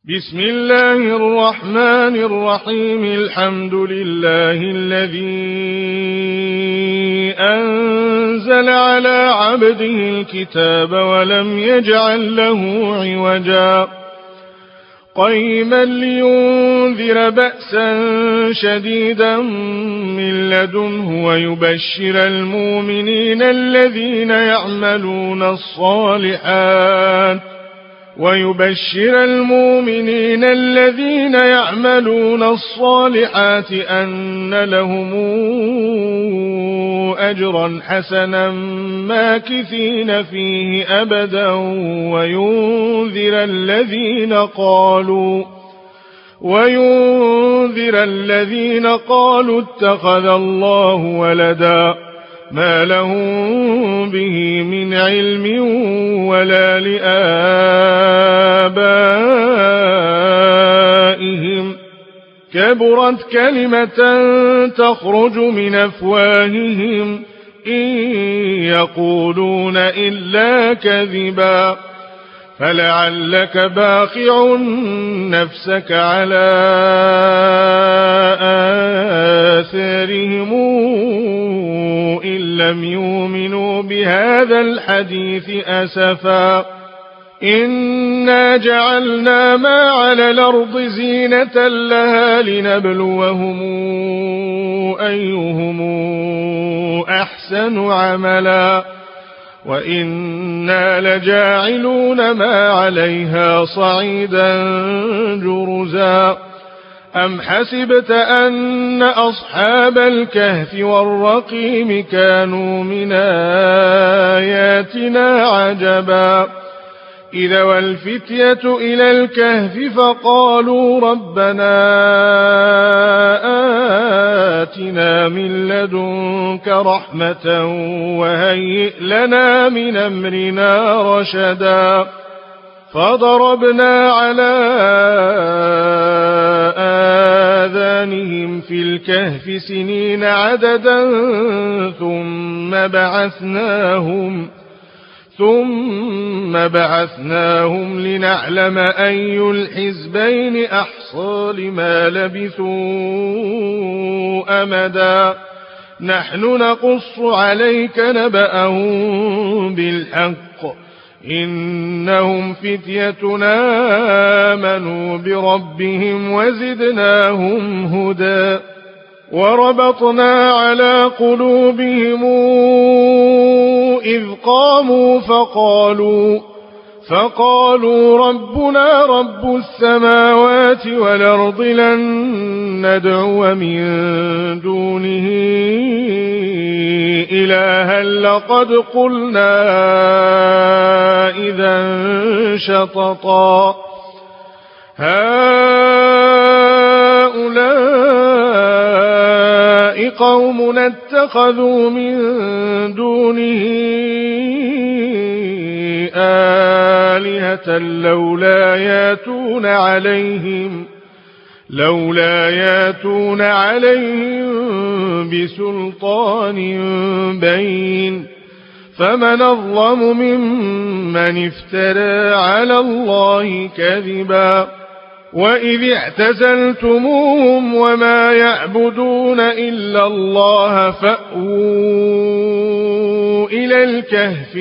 بسم الله الرحمن الرحيم. الحمد لله الذي أنزل على عبده الكتاب ولم يجعل له عوجا قيما لينذر بأسا شديدا من لدنه ويبشر المؤمنين الذين يعملون الصالحات أن لهم أجرا حسنا ماكثين فيه أبدا وينذر الذين قالوا اتخذ الله ولدا ما لهم به من علم ولا لآبائهم كبرت كلمة تخرج من أفواههم إن يقولون إلا كذبا فلعلك باخع نفسك على آثارهم إن لم يؤمنوا بهذا الحديث أسفا إنا جعلنا ما على الأرض زينة لها لنبلوهم أيهم أحسن عملا وإنا لجاعلون ما عليها صعيدا جرزا أم حسبت أن أصحاب الكهف والرقيم كانوا من آياتنا عجبا إذا والفتية إلى الكهف فقالوا ربنا آتنا من لدنك رحمة وهيئ لنا من أمرنا رشدا فضربنا على آذانهم في الكهف سنين عددا ثم بعثناهم لنعلم أي الحزبين أحصى لما لبثوا أمدا نحن نقص عليك نبأهم بالحق إنهم فتيتنا آمنوا بربهم وزدناهم هدى وربطنا على قلوبهم إذ قاموا فقالوا ربنا رب السماوات والأرض لن ندعو من دونه إلها لقد قلنا إذا شططا هؤلاء قوم اتخذوا من دونه آلهة لولا ياتون عليهم بسلطان بين فمن أظلم ممن افترى على الله كذبا وإذ اعتزلتموهم وما يعبدون إلا الله فأووا إلى الكهف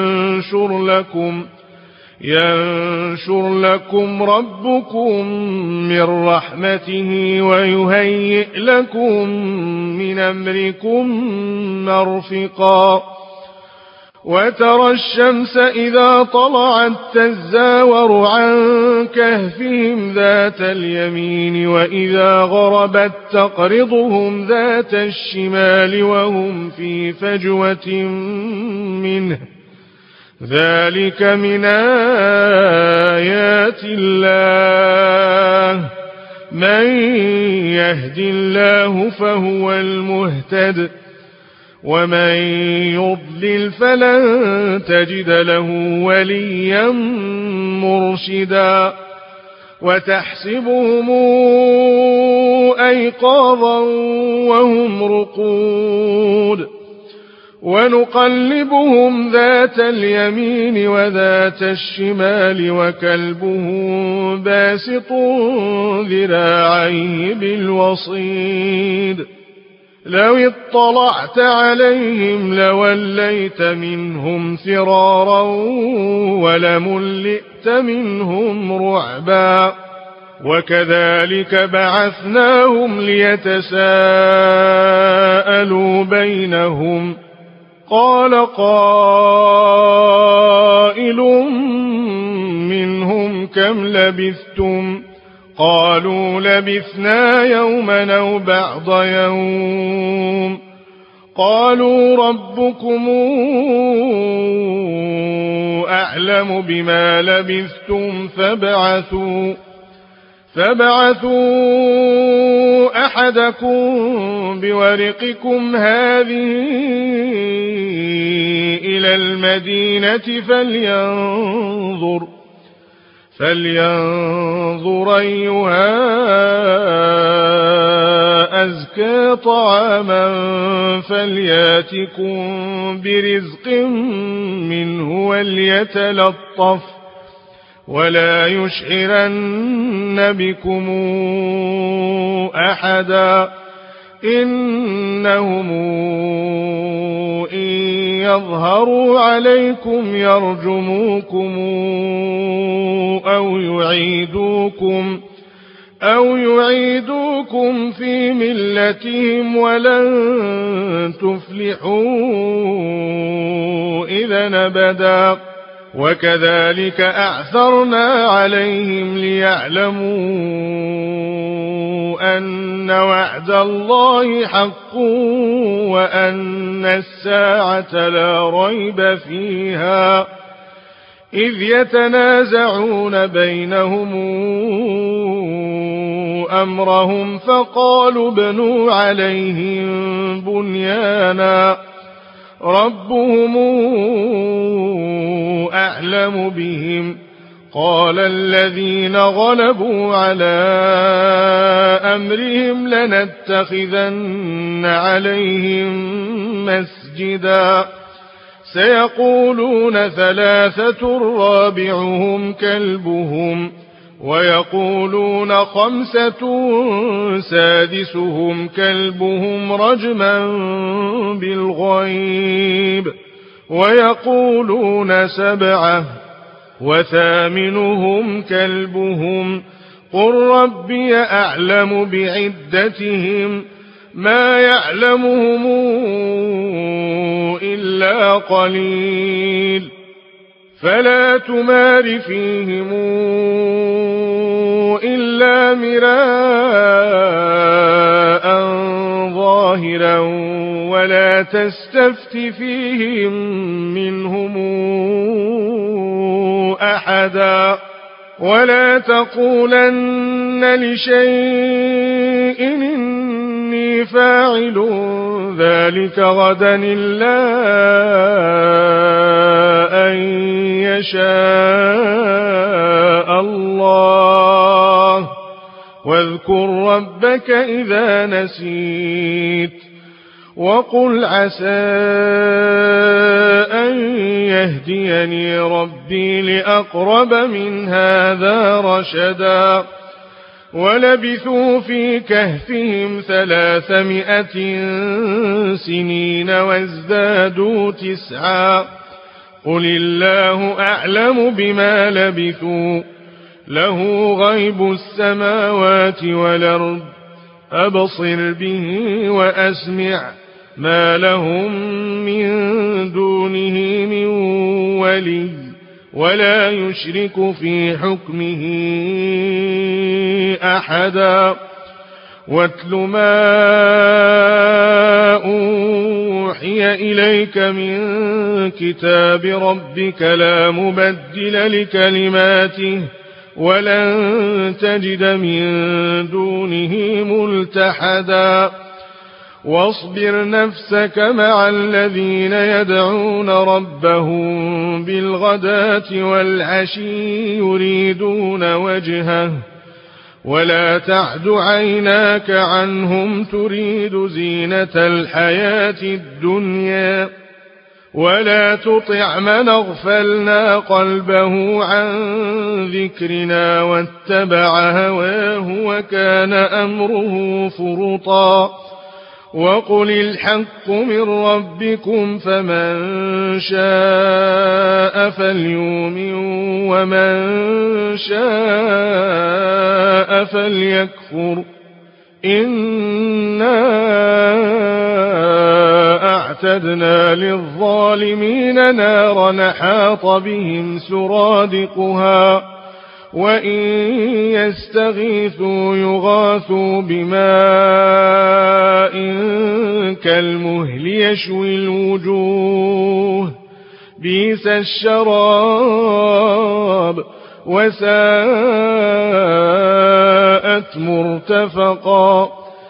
ينشر لكم ربكم من رحمته ويهيئ لكم من أمركم مرفقا وترى الشمس إذا طلعت تزاور عن كهفهم ذات اليمين وإذا غربت تقرضهم ذات الشمال وهم في فجوة منه ذلك من آيات الله من يهد الله فهو المهتد ومن يضلل فلن تجد له وليا مرشدا وتحسبهم أيقاظا وهم رقود ونقلبهم ذات اليمين وذات الشمال وكلبهم باسط ذراعيه بالوصيد لو اطلعت عليهم لوليت منهم فرارا ولملئت منهم رعبا وكذلك بعثناهم ليتساءلوا بينهم قال قائل منهم كم لبثتم قالوا لبثنا يوما أو بعض يوم قالوا ربكم أعلم بما لبثتم فابعثوا أحدكم بورقكم هذه إلى المدينة فلينظر أيها أزكى طعاما فلياتكم برزق منه وليتلطف ولا يشعرن بكم أحدا إنهم إن يظهروا عليكم يرجموكم أو يعيدوكم في ملتهم ولن تفلحوا إذا أبدا وكذلك أعثرنا عليهم ليعلموا أن وعد الله حق وأن الساعة لا ريب فيها إذ يتنازعون بينهم أمرهم فقالوا ابنوا عليهم بنيانا ربهم أعلم بهم قال الذين غلبوا على أمرهم لنتخذن عليهم مسجدا سيقولون ثلاثة رابعهم كلبهم ويقولون خمسة سادسهم كلبهم رجما بالغيب ويقولون سبعة وثامنهم كلبهم قل ربي أعلم بعدتهم ما يعلمهم إلا قليل فلا تمار فيهم إلا مراء ظاهرا ولا تستفت فيهم منهم أحدا ولا تقولن لشيء إني فاعل ذلك غدا إلا أن يشاء الله واذكر ربك إذا نسيت وقل عسى أن يهديني ربي لأقرب من هذا رشدا ولبثوا في كهفهم 300 سنين وازدادوا 9 قل الله أعلم بما لبثوا له غيب السماوات والأرض أبصر به وأسمع ما لهم من دونه من ولي ولا يشرك في حكمه أحدا واتل ما أوحي إليك من كتاب ربك لا مبدل لكلماته ولن تجد من دونه ملتحدا واصبر نفسك مع الذين يدعون ربهم بالغداة والعشي يريدون وجهه ولا تعد عيناك عنهم تريد زينة الحياة الدنيا ولا تطع من أغفلنا قلبه عن ذكرنا واتبع هواه وكان أمره فرطا وقل الحق من ربكم فمن شاء فليؤمن ومن شاء فليكفر إنا أعتدنا للظالمين نارا حاط بهم سرادقها وإن يستغيثوا يغاثوا بماء كالمهل يشوي الوجوه بئس الشراب وساءت مرتفقا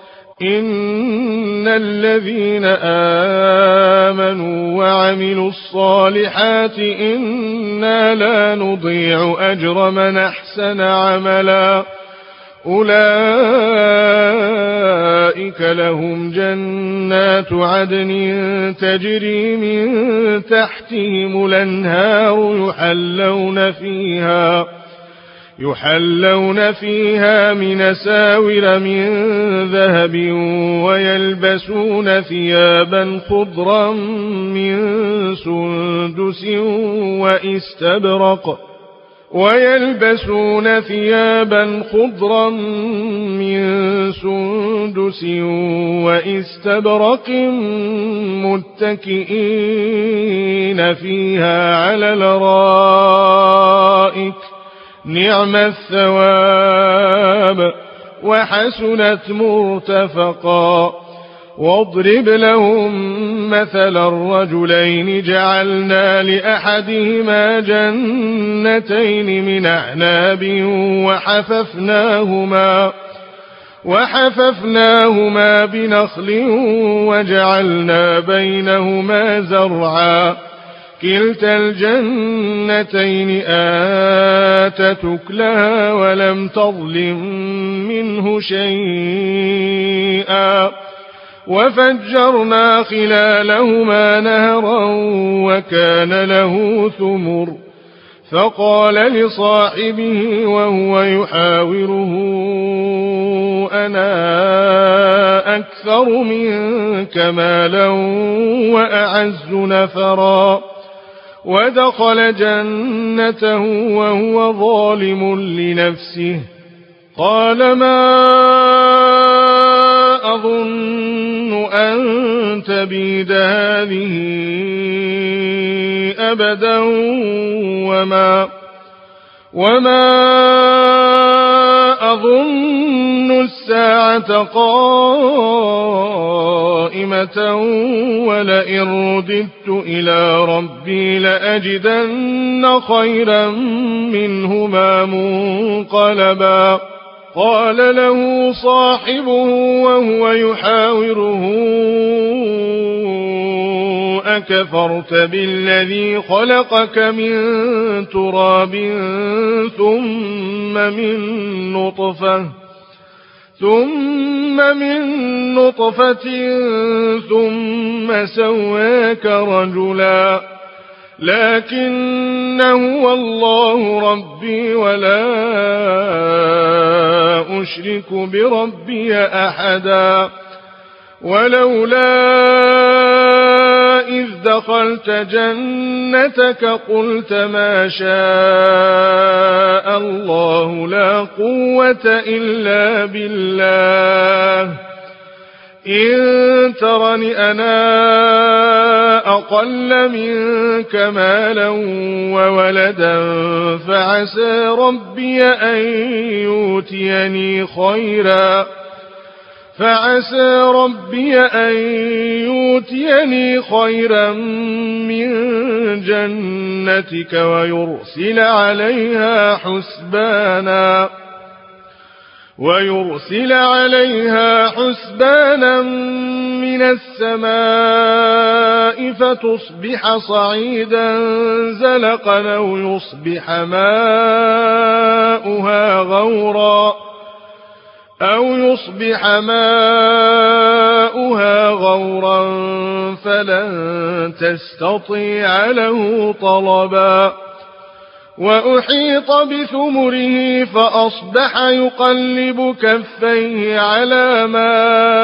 إن الذين آمنوا وعملوا الصالحات إنا لا نضيع أجر من أحسن عملا أولئك لهم جنات عدن تجري من تحتهم الأنهار يحلون فيها من أساور من ذهب ويلبسون ثيابا خضرا من سندس وإستبرق متكئين فيها على الأرائك نعم الثواب وحسنت مرتفقا واضرب لهم مثل الرجلين جعلنا لأحدهما جنتين من أعناب وحففناهما بنخل وجعلنا بينهما زرعا كلتا الجنتين آتت أكلها ولم تظلم منه شيئا وفجرنا خلالهما نهرا وكان له ثمر فقال لصاحبه وهو يحاوره أنا أكثر منك مالا وأعز نفرا ودخل جنته وهو ظالم لنفسه قال ما أظن أن تبيد هذه أبدا وما أظن الساعة قائمة ولئن رددت إلى ربي لأجدن خيرا منهما منقلبا قال له صاحبه وهو يحاوره أكفرت بالذي خلقك من تراب ثم من نطفة ثم سواك رجلا لكن هو الله ربي ولا أشرك بربي أحدا ولولا إذ دخلت جنتك قلت ما شاء الله لا قوة إلا بالله إن ترني أنا أقل منك مالا وولدا فعسى ربي أن يؤتيني خيرا من جنتك ويرسل عليها حسبانا من السماء فتصبح صعيدا زلقا أو يصبح ماؤها غورا أو يصبح ماؤها غورا فلن تستطيع له طلبا وأحيط بثمره فأصبح يقلب كفيه على ما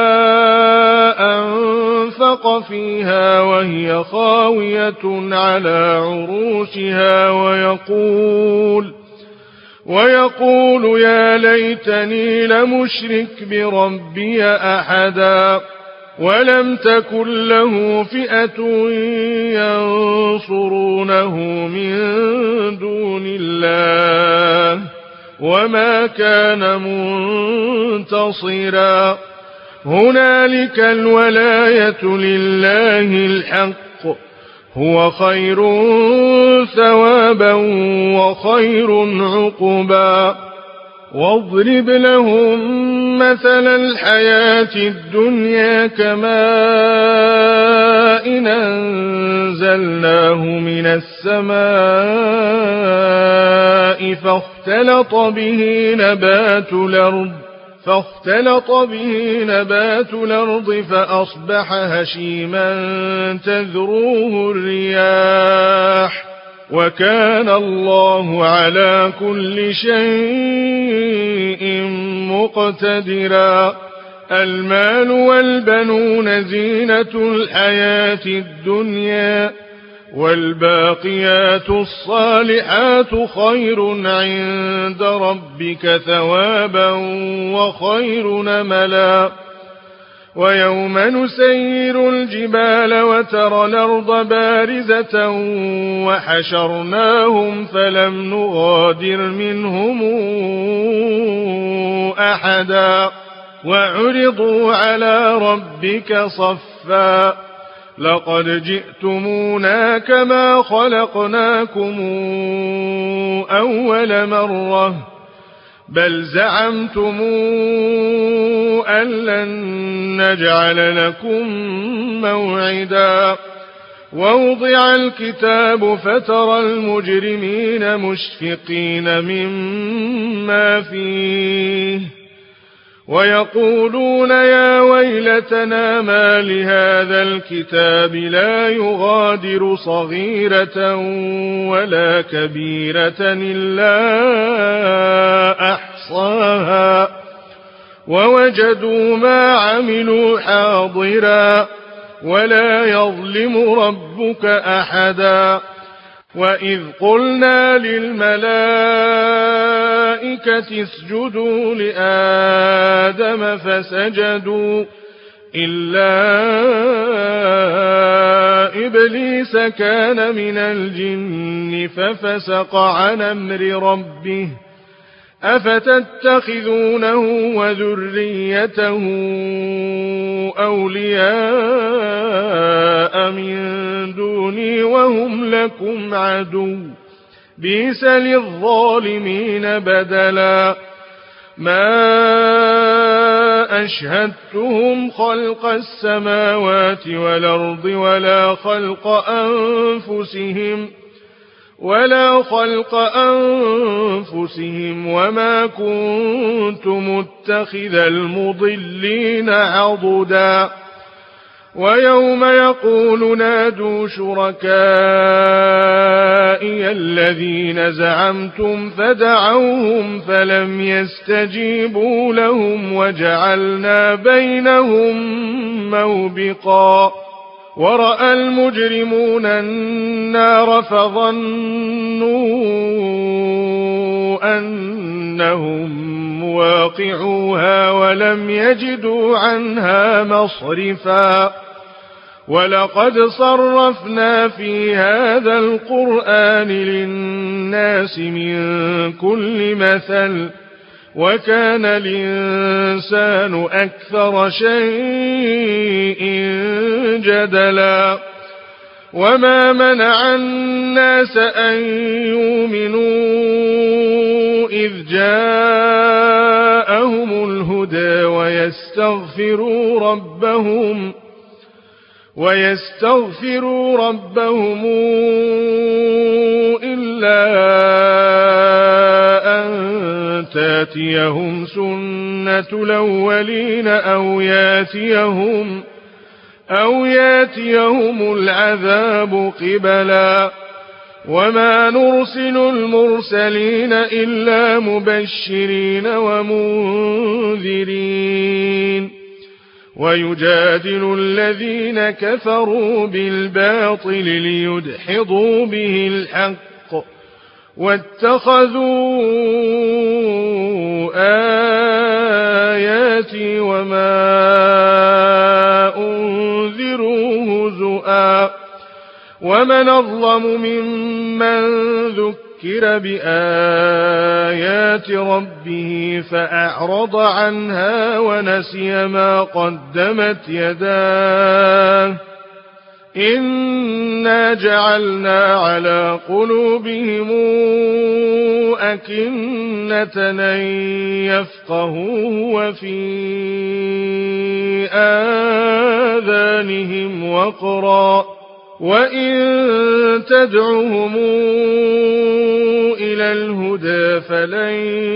أنفق فيها وهي خاوية على عروشها ويقول يا ليتني لمشرك بربي أحدا ولم تكن له فئة ينصرونه من دون الله وما كان منتصرا هنالك الولاية لله الحق هو خير ثوابا وخير عقبا واضرب لهم مثل الحياة الدنيا كماء أنزلناه من السماء فاختلط به نبات الأرض فأصبح هشيما تذروه الرياح وكان الله على كل شيء مقتدرا المال والبنون زينة الحياة الدنيا والباقيات الصالحات خير عند ربك ثوابا وخير نملا ويوم نسير الجبال وترى الأرض بارزة وحشرناهم فلم نغادر منهم أحدا وعرضوا على ربك صفا لقد جئتمونا كما خلقناكم أول مرة بل زعمتم أن لن نجعل لكم موعدا ووضع الكتاب فترى المجرمين مشفقين مما فيه ويقولون يا ويلتنا ما لهذا الكتاب لا يغادر صغيرة ولا كبيرة إلا أحصاها ووجدوا ما عملوا حاضرا ولا يظلم ربك أحدا وإذ قلنا للملائكة اسجدوا لآدم فسجدوا إلا إبليس كان من الجن ففسق عن أمر ربه أفتتخذونه وذريته أولياء من دوني وهم لكم عدو بئس للظالمين بدلا ما أشهدتهم خلق السماوات والأرض ولا خلق أنفسهم وما كنت متخذ المضلين عضدا ويوم يقول نادوا شركائي الذين زعمتم فدعوهم فلم يستجيبوا لهم وجعلنا بينهم موبقا ورأى المجرمون النار فظنوا أنهم مواقعوها ولم يجدوا عنها مصرفا ولقد صرفنا في هذا القرآن للناس من كل مثل وكان الإنسان أكثر شيء جدلا وما منع الناس أن يؤمنوا إذ جاءهم الهدى ويستغفروا ربهم إلا أن تأتيهم سنة الأولين أو ياتيهم العذاب قبلا وما نرسل المرسلين إلا مبشرين ومنذرين ويجادل الذين كفروا بالباطل ليدحضوا به الحق واتخذوا آياتي وما أنذروا هزؤا ومن أظلم ممن ذكر بآيات ربه فأعرض عنها ونسي ما قدمت يداه إنا جعلنا على قلوبهم أكنة أن يفقهوه وفي آذانهم وقرا وإن تدعهم إلى الهدى فلن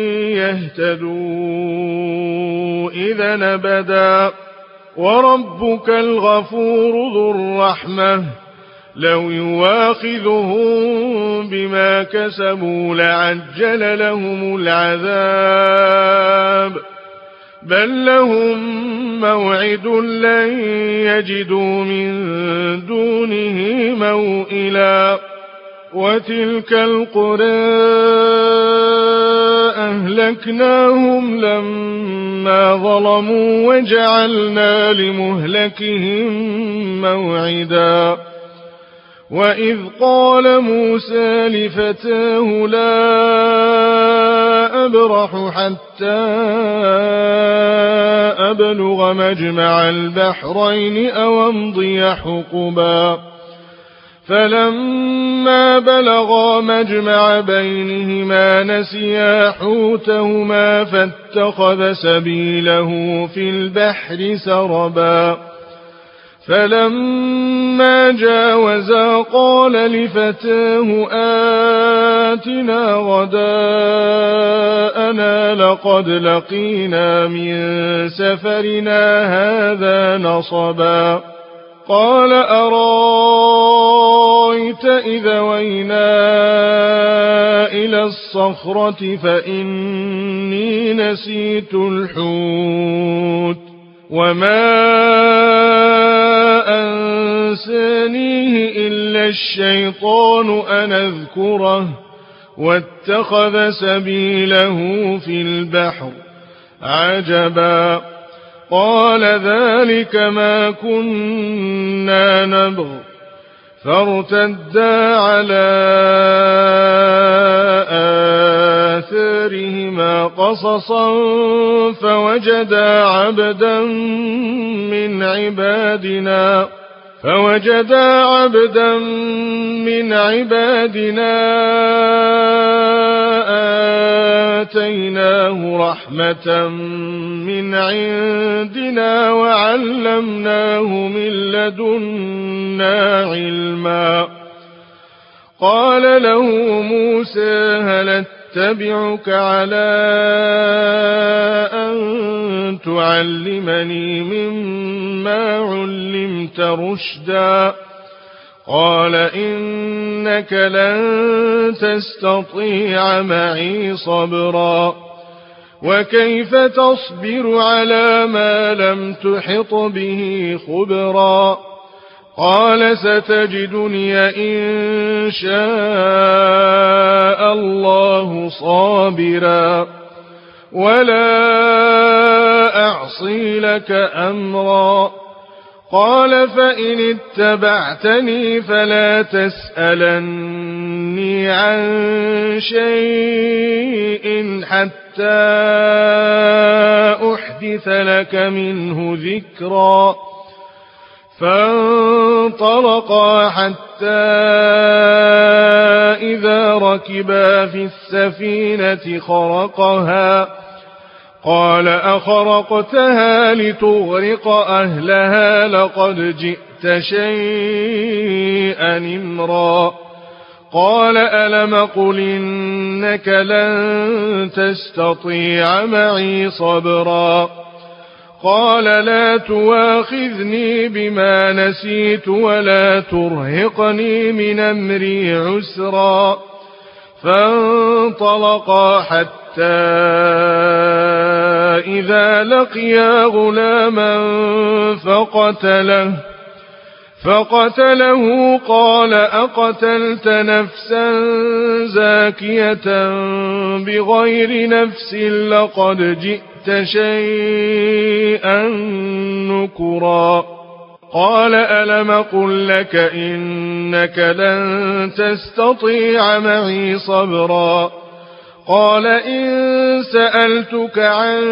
يهتدوا إذا أبدا وربك الغفور ذو الرحمة لو يواخذهم بما كسبوا لعجل لهم العذاب بل لهم موعد لن يجدوا من دونه موئلا وتلك القرى أهلكناهم لما ظلموا وجعلنا لمهلكهم موعدا وإذ قال موسى لفتاه لا أبرح حتى أبلغ مجمع البحرين أو أمضي حقبا فلما بلغا مجمع بينهما نسيا حوتهما فاتخذ سبيله في البحر سربا فلما جاوزا قال لفتاه آتنا غداءنا لقد لقينا من سفرنا هذا نصبا قال أرايت إذا وينا إلى الصخرة فإني نسيت الحوت وما أنسانيه إلا الشيطان أن أذكره واتخذ سبيله في البحر عجبا قال ذلك ما كنا نبغ فارتدا على آثارهما قصصا فوجدا عبدا من عبادنا آتيناه رحمة من عندنا وعلمناه من لدنا علما قال له موسى هل اتبعك على أن تعلمني مما علمت رشدا قال إنك لن تستطيع معي صبرا وكيف تصبر على ما لم تحط به خبرا قال ستجدني إن شاء الله صابرا ولا أعصي لك أمرا قال فإن اتبعتني فلا تسألني عن شيء حتى أحدث لك منه ذكرا فانطلقا حتى إذا ركبا في السفينة خرقها قال أخرقتها لتغرق أهلها لقد جئت شيئا إمرا قال ألم قل إنك لن تستطيع معي صبرا قال لا تواخذني بما نسيت ولا ترهقني من أمري عسرا فانطلقا حتى إذا لقيا غلاما فقتله قال أقتلت نفسا زاكية بغير نفس لقد جئت شيئا نكرا قال ألم قل لك إنك لن تستطيع معي صبرا قال إن سألتك عن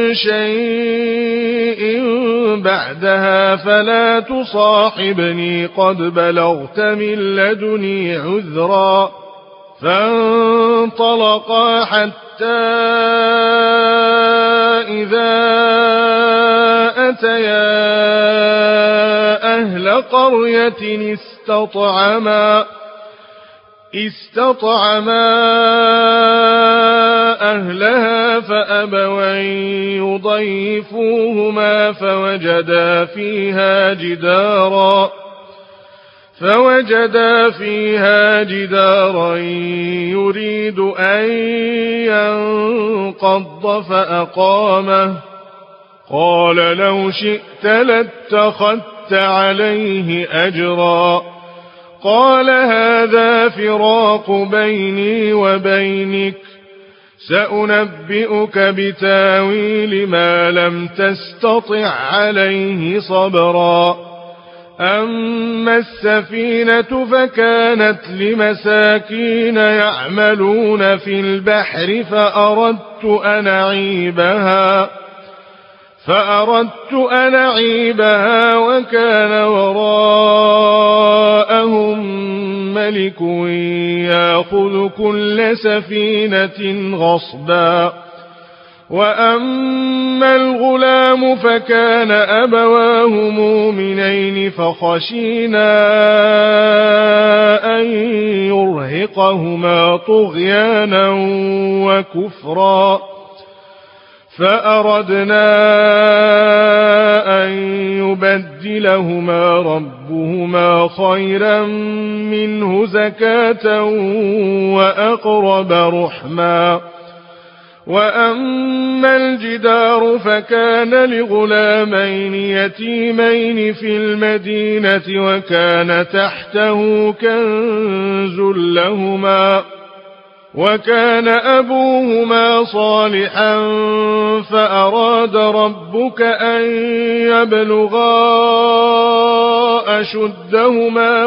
شيء بعدها فلا تصاحبني قد بلغت من لدني عذرا فانطلقا حتى إذا أتيا أهل قرية استطعما أهلها فأبوا أن يضيفوهما فوجدا فيها جدارا يريد أن ينقض فأقامه قال لو شئت لاتخذت عليه أجرا قال هذا فراق بيني وبينك سأنبئك بتاويل ما لم تستطع عليه صبرا أما السفينة فكانت لمساكين يعملون في البحر فأردت أن أعيبها وكان وراءهم ملك يأخذ كل سفينة غصبا وأما الغلام فكان أبواه مؤمنين فخشينا أن يرهقهما طغيانا وكفرا فأردنا أن يبدلهما ربهما خيرا منه زكاة وأقرب رحما وأما الجدار فكان لغلامين يتيمين في المدينة وكان تحته كنز لهما وكان أبوهما صالحا فأراد ربك أن يبلغا أشدهما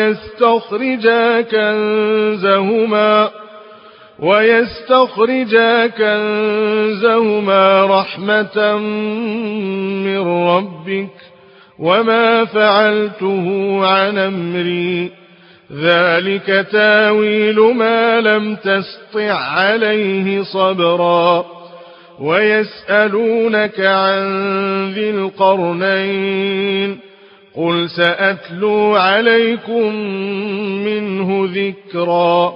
ويستخرجا كنزهما رحمة من ربك وما فعلته عن أمري ذلك تاويل ما لم تسطع عليه صبرا ويسألونك عن ذي القرنين قل سأتلو عليكم منه ذكرا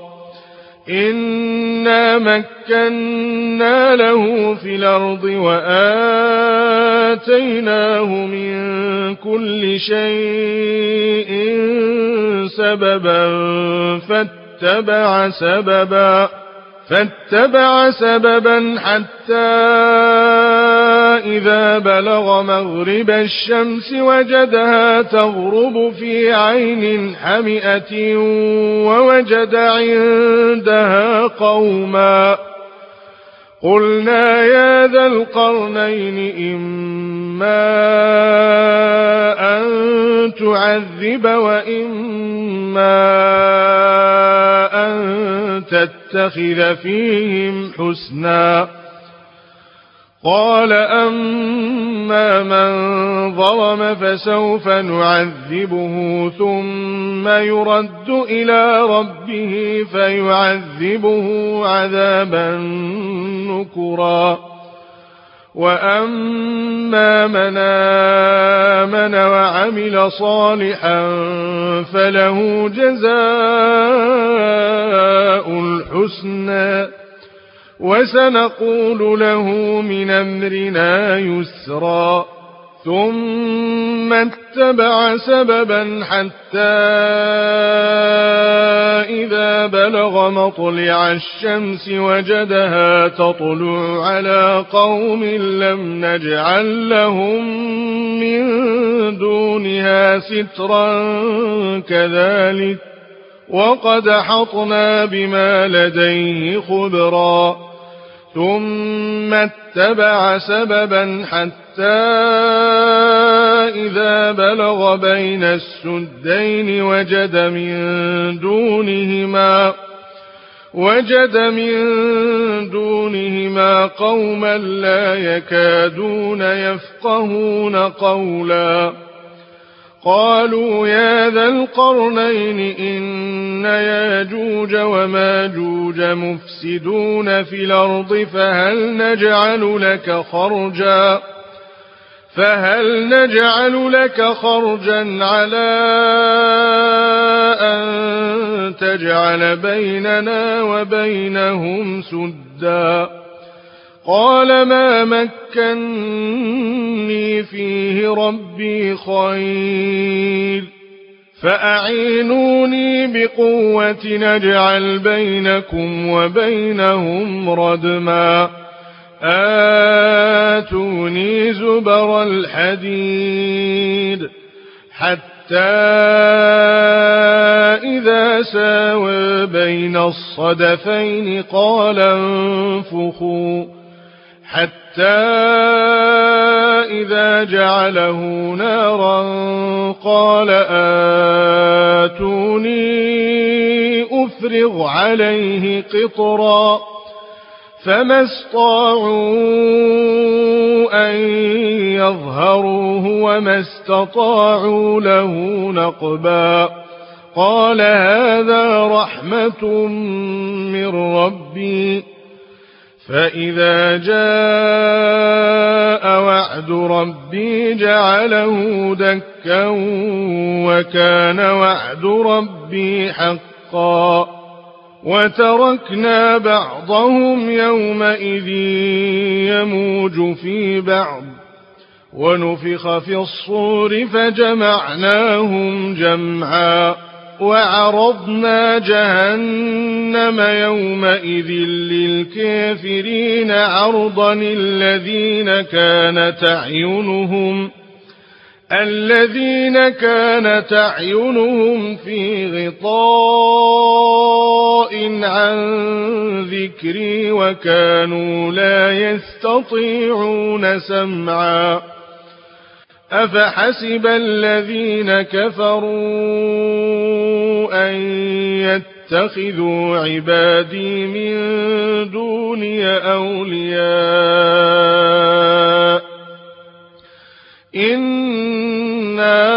إنا مكنا له في الأرض وآتيناه من كل شيء سببا فاتبع سببا حتى إذا بلغ مغرب الشمس وجدها تغرب في عين حمئة ووجد عندها قوما قلنا يا ذا القرنين إما أن تعذب وإما أن تتخذ فيهم حسنا قال أما من ظلم فسوف نعذبه ثم يرد إلى ربه فيعذبه عذابا نكرا وأما من آمن وعمل صالحا فله جزاء الحسنى وسنقول له من أمرنا يسرا ثم اتبع سببا حتى إذا بلغ مطلع الشمس وجدها تطلع على قوم لم نجعل لهم من دونها سترا كذلك وقد أحطنا بما لديه خبرا ثم اتبع سببا حتى إذا بلغ بين السدين وجد من دونهما قوما لا يكادون يفقهون قولا قالوا يا ذا القرنين إن ياجوج وماجوج مفسدون في الأرض فهل نجعل لك خرجا على أن تجعل بيننا وبينهم سدا قال ما مكني فيه ربي خير فأعينوني بقوة نجعل بينكم وبينهم ردما آتوني زبر الحديد حتى إذا ساوى بين الصدفين قال انفخوا حتى إذا جعله نارا قال آتوني أفرغ عليه قطرا فما استطاعوا أن يظهروه وما استطاعوا له نقبا قال هذا رحمة من ربي فإذا جاء وعد ربي جعله دكا وكان وعد ربي حقا وتركنا بعضهم يومئذ يموج في بعض ونفخ في الصور فجمعناهم جمعا وعرضنا جهنم يومئذ للكافرين عرضا الذين كانت أعينهم في غطاء عن ذكري وكانوا لا يستطيعون سمعا أفحسب الذين كفروا أن يتخذوا عبادي من دوني أولياء إنا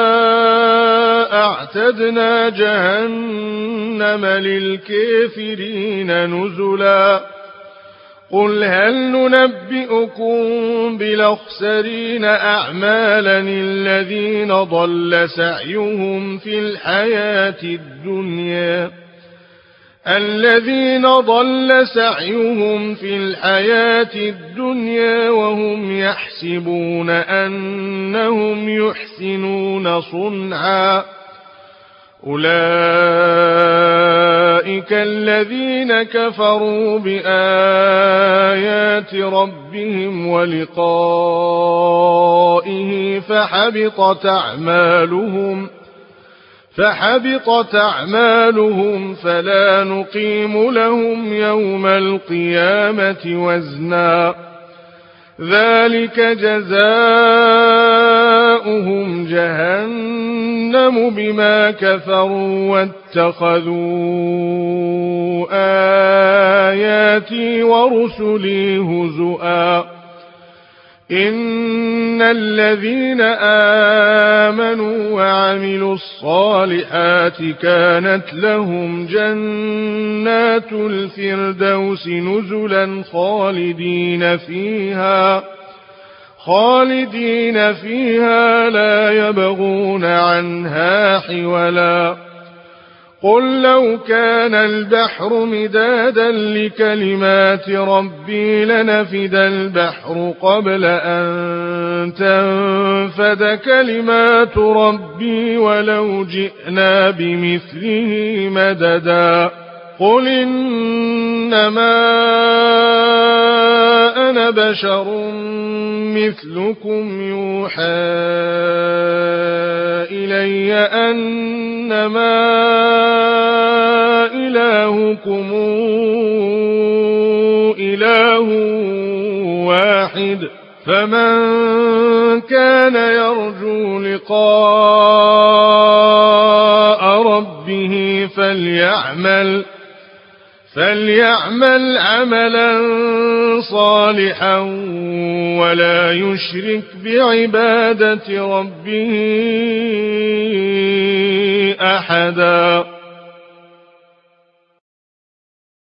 أعتدنا جهنم للكافرين نزلا قل هل ننبئكم بالأخسرين أعمالا الذين ضل سعيهم في الحياة الدنيا وهم يحسبون أنهم يحسنون صنعا أولئك الذين كفروا بآيات ربهم ولقائه فحبطت أعمالهم فلا نقيم لهم يوم القيامة وزنا ذلك جزاؤهم جهنم بما كفروا واتخذوا آياتي ورسلي هزؤا الذين آمنوا وعملوا الصالحات كانت لهم جنات الفردوس نزلا خالدين فيها لا يبغون عنها حولا قل لو كان البحر مدادا لكلمات ربي لنفد البحر قبل أن تنفد كلمات ربي ولو جئنا بمثله مددا قل إنما أنا بشر مثلكم يوحى إلي أنما إلهكم إله واحد فمن كان يرجو لقاء ربه فليعمل عملا صالحا ولا يشرك بعبادة ربه أحدا